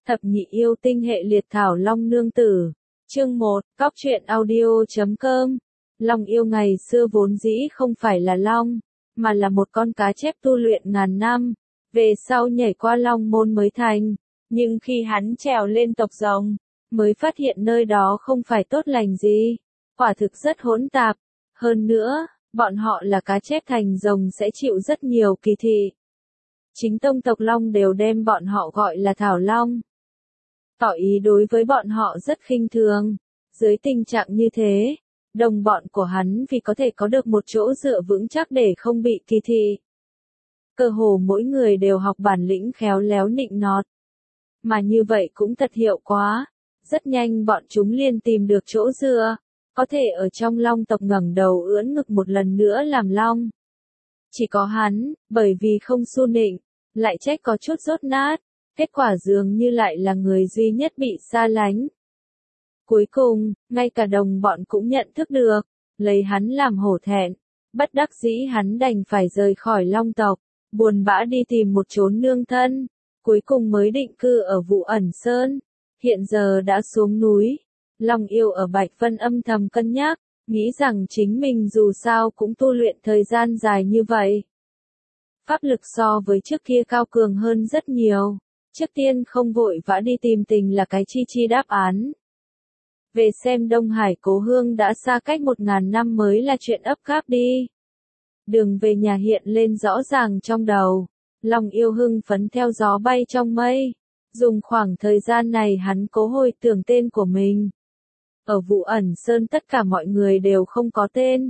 Thập nhị yêu tinh hệ liệt thảo long nương tử. Chương 1, Cóc truyện audio.com. Long yêu ngày xưa vốn dĩ không phải là long, mà là một con cá chép tu luyện ngàn năm, về sau nhảy qua long môn mới thành. Nhưng khi hắn trèo lên tộc rồng, mới phát hiện nơi đó không phải tốt lành gì, quả thực rất hỗn tạp. Hơn nữa, bọn họ là cá chép thành rồng sẽ chịu rất nhiều kỳ thị. Chính tông tộc long đều đem bọn họ gọi là thảo long, tỏ ý đối với bọn họ rất khinh thường. Dưới tình trạng như thế, đồng bọn của hắn vì có thể có được một chỗ dựa vững chắc để không bị kỳ thị, cơ hồ mỗi người đều học bản lĩnh khéo léo nịnh nọt. Mà như vậy cũng thật hiệu quá, rất nhanh bọn chúng liền tìm được chỗ dựa, có thể ở trong long tộc ngẩng đầu ưỡn ngực một lần nữa làm long. Chỉ có hắn, bởi vì không su nịnh, lại trách có chút dốt nát, kết quả dường như lại là người duy nhất bị xa lánh. Cuối cùng, ngay cả đồng bọn cũng nhận thức được, lấy hắn làm hổ thẹn, bất đắc dĩ hắn đành phải rời khỏi long tộc, buồn bã đi tìm một chốn nương thân, cuối cùng mới định cư ở Vũ Ẩn Sơn. Hiện giờ đã xuống núi, Long yêu ở Bạch Vân âm thầm cân nhắc, nghĩ rằng chính mình dù sao cũng tu luyện thời gian dài như vậy. Pháp lực so với trước kia cao cường hơn rất nhiều, trước tiên không vội vã đi tìm tình là cái chi đáp án. Về xem Đông Hải cố hương đã xa cách 1000 năm mới là chuyện ấp gáp đi. Đường về nhà hiện lên rõ ràng trong đầu, Long yêu hưng phấn theo gió bay trong mây. Dùng khoảng thời gian này hắn cố hồi tưởng tên của mình. Ở Vũ Ẩn Sơn tất cả mọi người đều không có tên.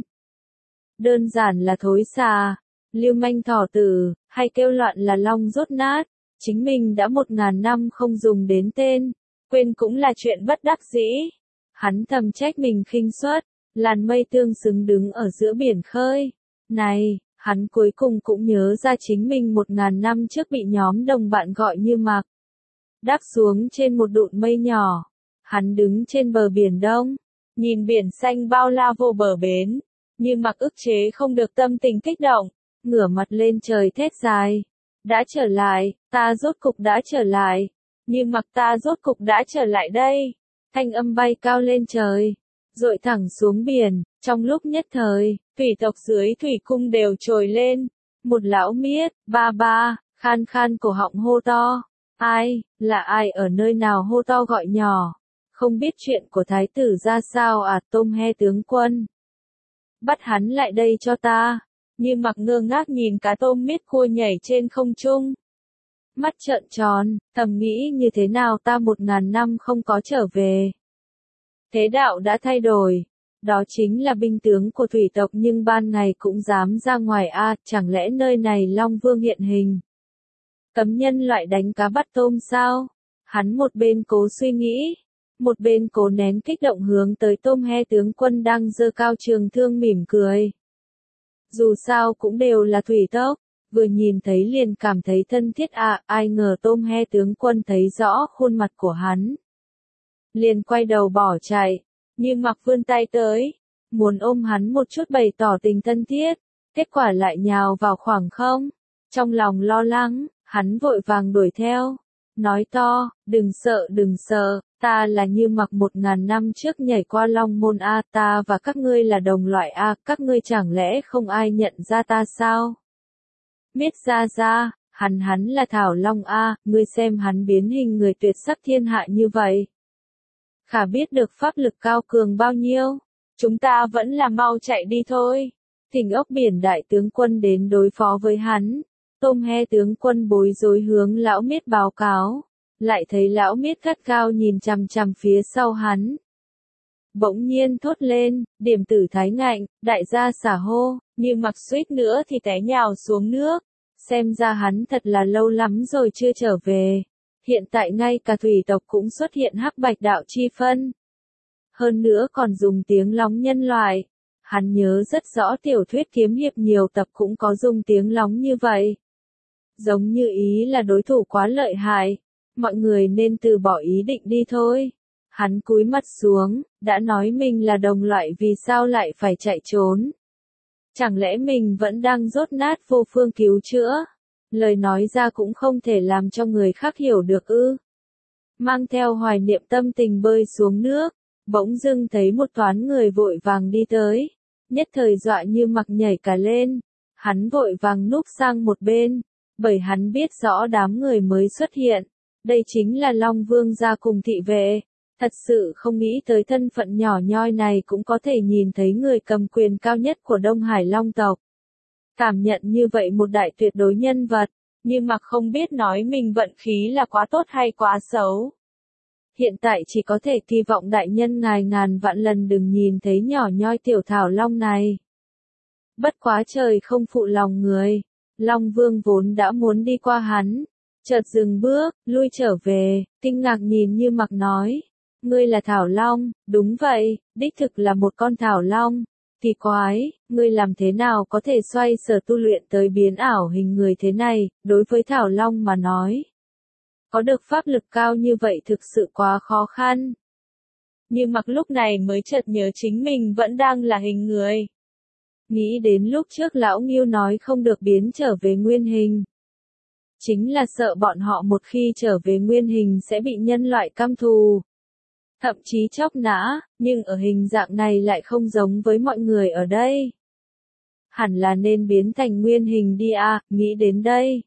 Đơn giản là thối xà, lưu manh thỏ tử, hay kêu loạn là long rốt nát. Chính mình đã 1000 năm không dùng đến tên, quên cũng là chuyện bất đắc dĩ. Hắn thầm trách mình khinh suất, làn mây tương xứng đứng ở giữa biển khơi. Này, hắn cuối cùng cũng nhớ ra chính mình 1000 năm trước bị nhóm đồng bạn gọi như Mạc. Đáp xuống trên một đụn mây nhỏ, hắn đứng trên bờ biển đông, nhìn biển xanh bao la vô bờ bến, như Mặc ức chế không được tâm tình kích động, ngửa mặt lên trời thét dài. Đã trở lại, ta rốt cục đã trở lại, như Mặc ta rốt cục đã trở lại đây. Thanh âm bay cao lên trời, dội thẳng xuống biển, trong lúc nhất thời, thủy tộc dưới thủy cung đều trồi lên. Một lão miết, ba, khan khan cổ họng hô to. Ai, là ai ở nơi nào hô to gọi nhỏ, không biết chuyện của thái tử ra sao à? Tôm he tướng quân, bắt hắn lại đây cho ta. Như Mặc ngơ ngác nhìn cá tôm miết cua nhảy trên không trung, mắt trợn tròn, thầm nghĩ như thế nào ta 1000 năm không có trở về. Thế đạo đã thay đổi, đó chính là binh tướng của thủy tộc nhưng ban ngày cũng dám ra ngoài a, chẳng lẽ nơi này Long Vương hiện hình? Cấm nhân loại đánh cá bắt tôm sao? Hắn một bên cố suy nghĩ, một bên cố nén kích động hướng tới tôm he tướng quân đang giơ cao trường thương mỉm cười. Dù sao cũng đều là thủy tộc, vừa nhìn thấy liền cảm thấy thân thiết à, ai ngờ tôm he tướng quân thấy rõ khuôn mặt của hắn, liền quay đầu bỏ chạy. Như Mặc vươn tay tới, muốn ôm hắn một chút bày tỏ tình thân thiết, kết quả lại nhào vào khoảng không. Trong lòng lo lắng, hắn vội vàng đuổi theo, nói to, đừng sợ, ta là Như Mặc 1000 năm trước nhảy qua Long Môn a, ta và các ngươi là đồng loại a, các ngươi chẳng lẽ không ai nhận ra ta sao? Miết ra, hắn là Thảo Long a, ngươi xem hắn biến hình người tuyệt sắc thiên hạ như vậy. Khả biết được pháp lực cao cường bao nhiêu, chúng ta vẫn là mau chạy đi thôi. Thỉnh ốc biển đại tướng quân đến đối phó với hắn. Tôm he tướng quân bối rối hướng lão miết báo cáo, lại thấy lão miết gắt gao nhìn chằm chằm phía sau hắn. Bỗng nhiên thốt lên, điểm tử thái ngạnh, đại gia xả hô, Như Mặc suýt nữa thì té nhào xuống nước. Xem ra hắn thật là lâu lắm rồi chưa trở về. Hiện tại ngay cả thủy tộc cũng xuất hiện hắc bạch đạo chi phân. Hơn nữa còn dùng tiếng lóng nhân loại. Hắn nhớ rất rõ tiểu thuyết kiếm hiệp nhiều tập cũng có dùng tiếng lóng như vậy. Giống như ý là đối thủ quá lợi hại, mọi người nên từ bỏ ý định đi thôi. Hắn cúi mặt xuống, đã nói mình là đồng loại vì sao lại phải chạy trốn? Chẳng lẽ mình vẫn đang dốt nát vô phương cứu chữa? Lời nói ra cũng không thể làm cho người khác hiểu được ư? mang theo hoài niệm tâm tình bơi xuống nước, bỗng dưng thấy một toán người vội vàng đi tới, nhất thời dọa như mặc nhảy cả lên, hắn vội vàng núp sang một bên, bởi hắn biết rõ đám người mới xuất hiện, đây chính là Long Vương gia cùng thị vệ, thật sự không nghĩ tới thân phận nhỏ nhoi này cũng có thể nhìn thấy người cầm quyền cao nhất của Đông Hải Long tộc. Cảm nhận như vậy một đại tuyệt đối nhân vật, nhưng mà không biết nói mình vận khí là quá tốt hay quá xấu. Hiện tại chỉ có thể kỳ vọng đại nhân ngài ngàn vạn lần đừng nhìn thấy nhỏ nhoi tiểu thảo long này. Bất quá trời không phụ lòng người, Long Vương vốn đã muốn đi qua hắn, chợt dừng bước, lui trở về, kinh ngạc nhìn Như Mặc nói, ngươi là thảo long, đúng vậy, đích thực là một con thảo long. Kỳ quái, ngươi làm thế nào có thể xoay sở tu luyện tới biến ảo hình người thế này, đối với Thảo Long mà nói. Có được pháp lực cao như vậy thực sự quá khó khăn. Như Mặc lúc này mới chợt nhớ chính mình vẫn đang là hình người. Nghĩ đến lúc trước lão Ngưu nói không được biến trở về nguyên hình. Chính là sợ bọn họ một khi trở về nguyên hình sẽ bị nhân loại căm thù. Thậm chí chóc nã, nhưng ở hình dạng này lại không giống với mọi người ở đây. Hẳn là nên biến thành nguyên hình đi à, nghĩ đến đây.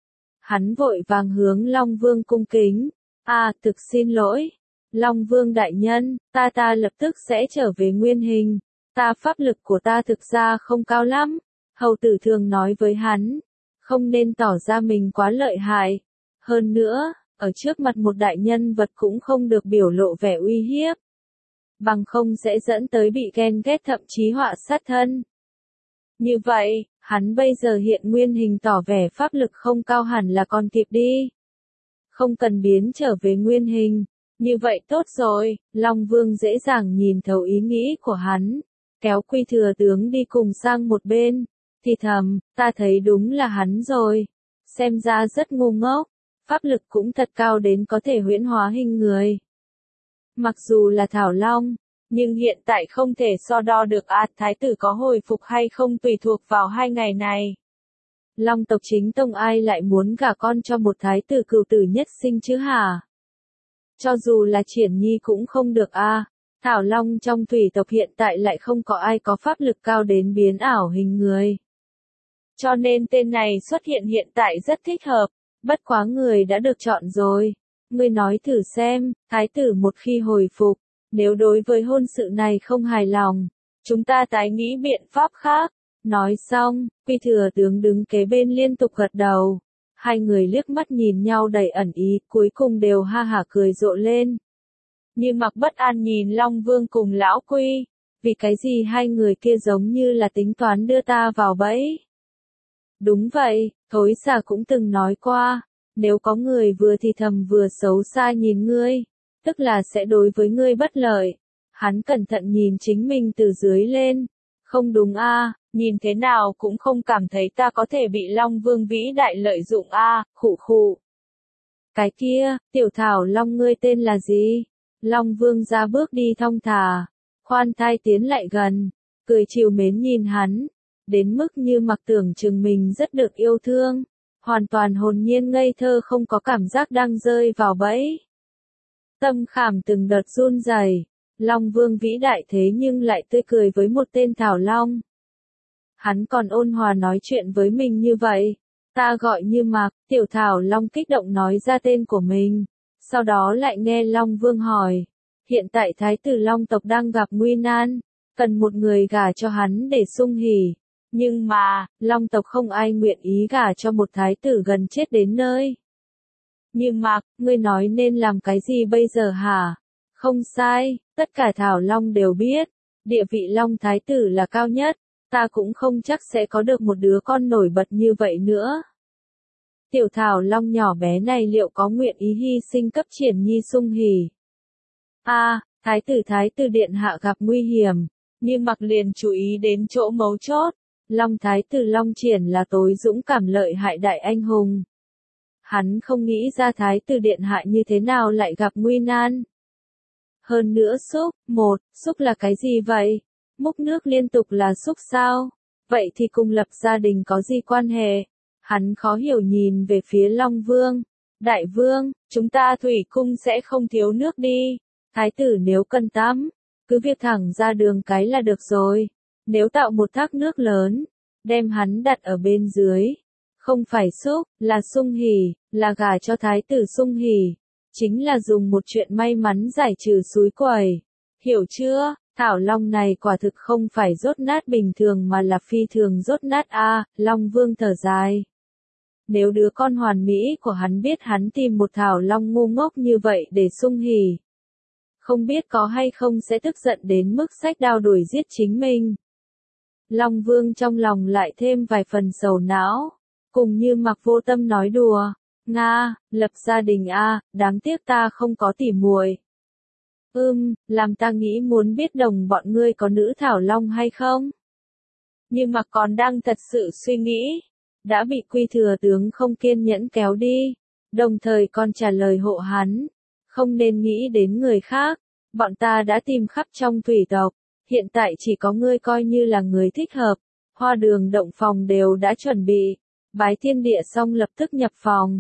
Hắn vội vàng hướng Long Vương cung kính. Thực xin lỗi. Long Vương đại nhân, ta lập tức sẽ trở về nguyên hình. Pháp lực của ta thực ra không cao lắm. Hầu tử thường nói với hắn. Không nên tỏ ra mình quá lợi hại. Hơn nữa, ở trước mặt một đại nhân vật cũng không được biểu lộ vẻ uy hiếp. Bằng không sẽ dẫn tới bị ghen ghét thậm chí họa sát thân. Như vậy, hắn bây giờ hiện nguyên hình tỏ vẻ pháp lực không cao hẳn là còn kịp đi. Không cần biến trở về nguyên hình. Như vậy tốt rồi, Long Vương dễ dàng nhìn thấu ý nghĩ của hắn. Kéo Quy Thừa tướng đi cùng sang một bên. Thì thầm, ta thấy đúng là hắn rồi. Xem ra rất ngu ngốc. Pháp lực cũng thật cao đến có thể huyễn hóa hình người. Mặc dù là Thảo Long, nhưng hiện tại không thể so đo được thái tử có hồi phục hay không tùy thuộc vào 2 ngày này. Long tộc chính tông ai lại muốn gả con cho một thái tử cửu tử nhất sinh chứ hả? Cho dù là Triển Nhi cũng không được Thảo Long trong thủy tộc hiện tại lại không có ai có pháp lực cao đến biến ảo hình người. Cho nên tên này xuất hiện hiện tại rất thích hợp. Bất quá người đã được chọn rồi. Ngươi nói thử xem, thái tử một khi hồi phục, nếu đối với hôn sự này không hài lòng, chúng ta tái nghĩ biện pháp khác. Nói xong, Quy Thừa tướng đứng kế bên liên tục gật đầu. Hai người liếc mắt nhìn nhau đầy ẩn ý, cuối cùng đều ha hả cười rộ lên. Như Mặc bất an nhìn Long Vương cùng lão Quy, vì cái gì hai người kia giống như là tính toán đưa ta vào bẫy. Đúng vậy, Thối Xà cũng từng nói qua, nếu có người vừa thì thầm vừa xấu xa nhìn ngươi, tức là sẽ đối với ngươi bất lợi. Hắn cẩn thận nhìn chính mình từ dưới lên, không đúng nhìn thế nào cũng không cảm thấy ta có thể bị Long Vương vĩ đại lợi dụng khụ khụ. Cái kia, tiểu Thảo Long ngươi tên là gì? Long Vương ra bước đi thong thả, khoan thai tiến lại gần, cười trìu mến nhìn hắn. Đến mức Như Mặc tưởng chừng mình rất được yêu thương, hoàn toàn hồn nhiên ngây thơ không có cảm giác đang rơi vào bẫy. Tâm khảm từng đợt run rẩy, Long Vương vĩ đại thế nhưng lại tươi cười với một tên Thảo Long. Hắn còn ôn hòa nói chuyện với mình như vậy. Ta gọi Như Mặc, tiểu Thảo Long kích động nói ra tên của mình. Sau đó lại nghe Long Vương hỏi. Hiện tại Thái tử Long tộc đang gặp nguy nan, cần một người gả cho hắn để sung hỉ. Nhưng mà, Long tộc không ai nguyện ý gả cho một thái tử gần chết đến nơi. Như Mặc, ngươi nói nên làm cái gì bây giờ hả? Không sai, tất cả Thảo Long đều biết, địa vị Long thái tử là cao nhất, ta cũng không chắc sẽ có được một đứa con nổi bật như vậy nữa. Tiểu Thảo Long nhỏ bé này liệu có nguyện ý hy sinh cấp Triển Nhi sung hỉ? Thái tử điện hạ gặp nguy hiểm, Như Mặc liền chú ý đến chỗ mấu chốt. Long thái tử Long Triển là tối dũng cảm lợi hại đại anh hùng. Hắn không nghĩ ra thái tử điện hạ như thế nào lại gặp nguy nan. Hơn nữa xúc là cái gì vậy? Múc nước liên tục là xúc sao? Vậy thì cùng lập gia đình có gì quan hệ? Hắn khó hiểu nhìn về phía Long Vương. Đại vương, chúng ta thủy cung sẽ không thiếu nước đi. Thái tử nếu cần tắm, cứ việc thẳng ra đường cái là được rồi. Nếu tạo một thác nước lớn, đem hắn đặt ở bên dưới. Không phải xúc, là sung hỉ, là gả cho thái tử sung hỉ. Chính là dùng một chuyện may mắn giải trừ xúi quẩy. Hiểu chưa? Thảo Long này quả thực không phải dốt nát bình thường mà là phi thường dốt nát a. Long Vương thở dài. Nếu đứa con hoàn mỹ của hắn biết hắn tìm một Thảo Long ngu ngốc như vậy để sung hỉ, không biết có hay không sẽ tức giận đến mức xách đao đuổi giết chính mình. Long Vương trong lòng lại thêm vài phần sầu não, cùng như Mặc Vô Tâm nói đùa, Nga, lập gia đình a, đáng tiếc ta không có tỉ muội. Làm ta nghĩ muốn biết đồng bọn ngươi có nữ Thảo Long hay không? Nhưng mà còn đang thật sự suy nghĩ, đã bị Quy thừa tướng không kiên nhẫn kéo đi, đồng thời còn trả lời hộ hắn, không nên nghĩ đến người khác, bọn ta đã tìm khắp trong thủy tộc, hiện tại chỉ có ngươi coi như là người thích hợp, hoa đường động phòng đều đã chuẩn bị, bái thiên địa xong lập tức nhập phòng,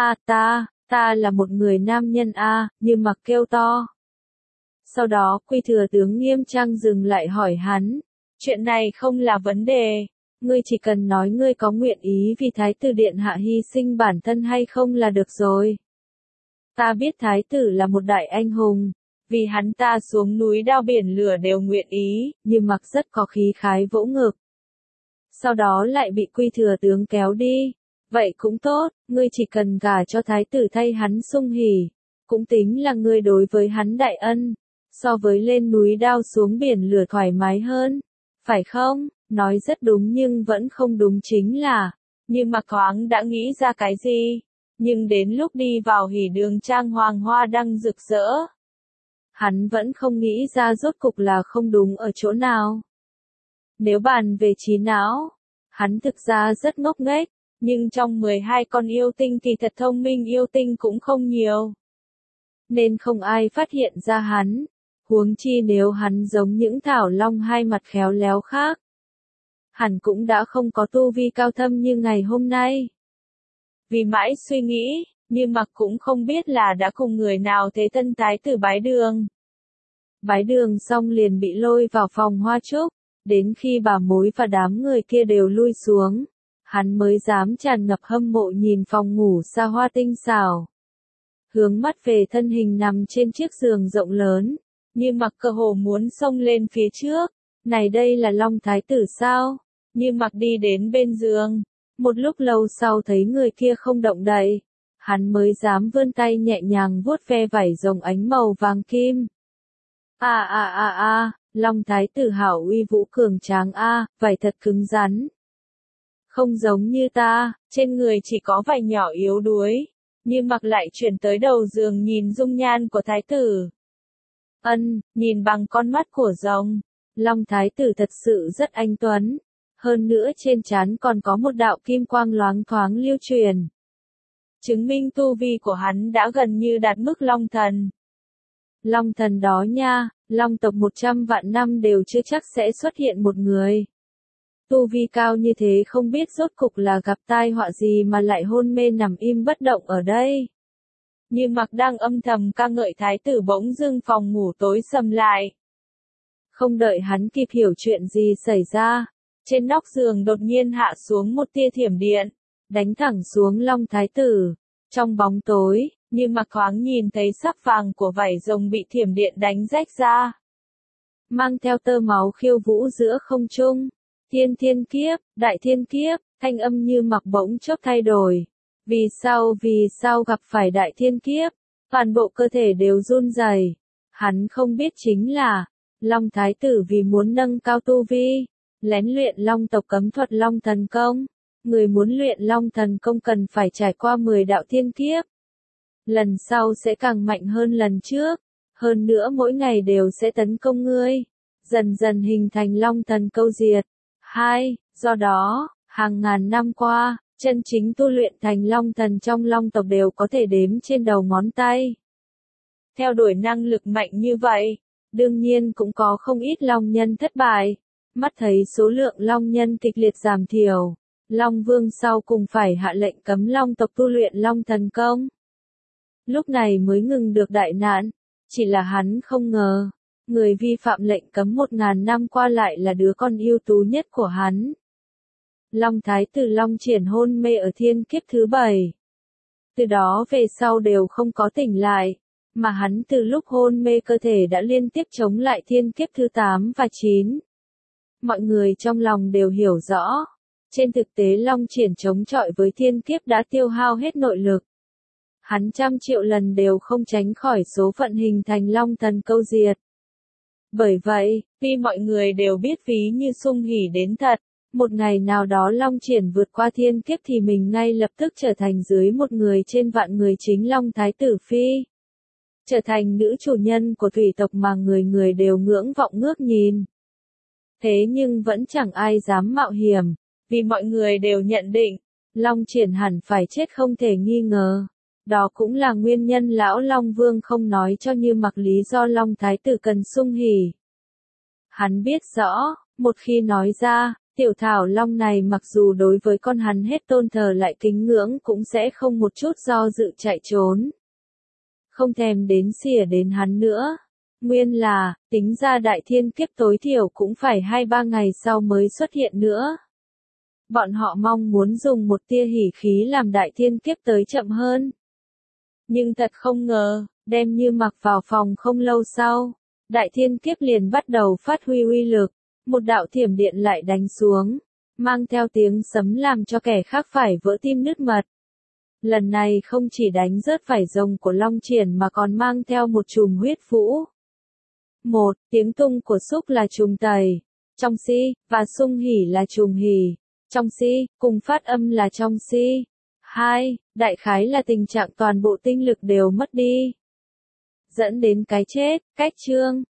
ta là một người nam nhân Như Mặc kêu to. Sau đó Quy thừa tướng nghiêm trang dừng lại hỏi hắn, chuyện này không là vấn đề, ngươi chỉ cần nói ngươi có nguyện ý vì thái tử điện hạ hy sinh bản thân hay không là được rồi. Ta biết thái tử là một đại anh hùng, vì hắn ta xuống núi đao biển lửa đều nguyện ý, nhưng Mặc rất có khí khái vỗ ngực. Sau đó lại bị Quy thừa tướng kéo đi, vậy cũng tốt, ngươi chỉ cần gả cho thái tử thay hắn sung hỉ, cũng tính là ngươi đối với hắn đại ân. So với lên núi đao xuống biển lửa thoải mái hơn, phải không? Nói rất đúng nhưng vẫn không đúng chính là, nhưng mà thoáng đã nghĩ ra cái gì, nhưng đến lúc đi vào hỉ đường trang hoàng hoa đăng rực rỡ. Hắn vẫn không nghĩ ra rốt cục là không đúng ở chỗ nào. Nếu bàn về trí não, hắn thực ra rất ngốc nghếch, nhưng trong 12 con yêu tinh thì thật thông minh yêu tinh cũng không nhiều. Nên không ai phát hiện ra hắn. Huống chi nếu hắn giống những Thảo Long hai mặt khéo léo khác, hẳn cũng đã không có tu vi cao thâm như ngày hôm nay. Vì mãi suy nghĩ, nhưng Mặc cũng không biết là đã cùng người nào thế tân thái tử bái đường. Bái đường xong liền bị lôi vào phòng hoa trúc, đến khi bà mối và đám người kia đều lui xuống, hắn mới dám tràn ngập hâm mộ nhìn phòng ngủ xa hoa tinh xảo. Hướng mắt về thân hình nằm trên chiếc giường rộng lớn. Như Mặc cơ hồ muốn xông lên phía trước, này đây là Long Thái tử sao? Như Mặc đi đến bên giường, một lúc lâu sau thấy người kia không động đậy, hắn mới dám vươn tay nhẹ nhàng vuốt ve vảy rồng ánh màu vàng kim. Long Thái tử hảo uy vũ cường tráng vảy thật cứng rắn. Không giống như ta, trên người chỉ có vảy nhỏ yếu đuối, Như Mặc lại chuyển tới đầu giường nhìn dung nhan của Thái tử. Nhìn bằng con mắt của rồng, Long Thái tử thật sự rất anh tuấn, hơn nữa trên trán còn có một đạo kim quang loáng thoáng lưu truyền. Chứng minh tu vi của hắn đã gần như đạt mức Long thần. Long thần đó nha, Long tộc 100 vạn năm đều chưa chắc sẽ xuất hiện một người. Tu vi cao như thế không biết rốt cục là gặp tai họa gì mà lại hôn mê nằm im bất động ở đây. Như Mặc đang âm thầm ca ngợi thái tử bỗng dưng phòng ngủ tối sầm lại. Không đợi hắn kịp hiểu chuyện gì xảy ra, trên nóc giường đột nhiên hạ xuống một tia thiểm điện, đánh thẳng xuống Long Thái tử. Trong bóng tối, Như Mặc thoáng nhìn thấy sắc vàng của vảy rồng bị thiểm điện đánh rách ra. Mang theo tơ máu khiêu vũ giữa không trung. Thiên kiếp, đại thiên kiếp, thanh âm Như Mặc bỗng chốc thay đổi. Vì sao gặp phải đại thiên kiếp, toàn bộ cơ thể đều run rẩy. Hắn không biết chính là, Long Thái tử vì muốn nâng cao tu vi, lén luyện Long tộc cấm thuật Long thần công. Người muốn luyện Long thần công cần phải trải qua 10 đạo thiên kiếp. Lần sau sẽ càng mạnh hơn lần trước, hơn nữa mỗi ngày đều sẽ tấn công ngươi, dần dần hình thành Long thần câu diệt. 2. Do đó, hàng ngàn năm qua, chân chính tu luyện thành Long thần trong Long tộc đều có thể đếm trên đầu ngón tay. Theo đuổi năng lực mạnh như vậy, đương nhiên cũng có không ít Long nhân thất bại. Mắt thấy số lượng Long nhân kịch liệt giảm thiểu, Long Vương sau cùng phải hạ lệnh cấm Long tộc tu luyện Long thần công. lúc này mới ngừng được đại nạn. Chỉ là hắn không ngờ, người vi phạm lệnh cấm 1000 năm qua lại là đứa con ưu tú nhất của hắn. Long Thái tử Long Triển hôn mê ở thiên kiếp thứ 7. Từ đó về sau đều không có tỉnh lại, mà hắn từ lúc hôn mê cơ thể đã liên tiếp chống lại thiên kiếp thứ 8 và 9. Mọi người trong lòng đều hiểu rõ, trên thực tế Long Triển chống chọi với thiên kiếp đã tiêu hao hết nội lực. Hắn 100.000.000 lần đều không tránh khỏi số phận hình thành Long Thần câu diệt. Bởi vậy, vì mọi người đều biết ví như sung hỉ đến thật, một ngày nào đó Long Triển vượt qua thiên kiếp thì mình ngay lập tức trở thành dưới một người trên vạn người chính Long Thái tử Phi. Trở thành nữ chủ nhân của thủy tộc mà người người đều ngưỡng vọng ngước nhìn. Thế nhưng vẫn chẳng ai dám mạo hiểm, vì mọi người đều nhận định, Long Triển hẳn phải chết không thể nghi ngờ. Đó cũng là nguyên nhân lão Long Vương không nói cho Như Mặc lý do Long Thái tử cần sung hỉ. Hắn biết rõ, một khi nói ra, tiểu thảo long này mặc dù đối với con hắn hết tôn thờ lại kính ngưỡng cũng sẽ không một chút do dự chạy trốn. Không thèm đến xỉa đến hắn nữa. Nguyên là, tính ra đại thiên kiếp tối thiểu cũng phải 2-3 ngày sau mới xuất hiện nữa. Bọn họ mong muốn dùng một tia hỉ khí làm đại thiên kiếp tới chậm hơn. Nhưng thật không ngờ, đem Như Mặc vào phòng không lâu sau, đại thiên kiếp liền bắt đầu phát huy uy lực, một đạo thiểm điện lại đánh xuống, mang theo tiếng sấm làm cho kẻ khác phải vỡ tim nứt mật. Lần này không chỉ đánh rớt vảy rồng của Long Triển mà còn mang theo một chùm huyết vũ. Tiếng tung của xúc là trùng tẩy, trong si, và sung hỉ là trùng hỉ, trong si, cùng phát âm là trong si. 2. Đại khái là tình trạng toàn bộ tinh lực đều mất đi, dẫn đến cái chết. Cách chương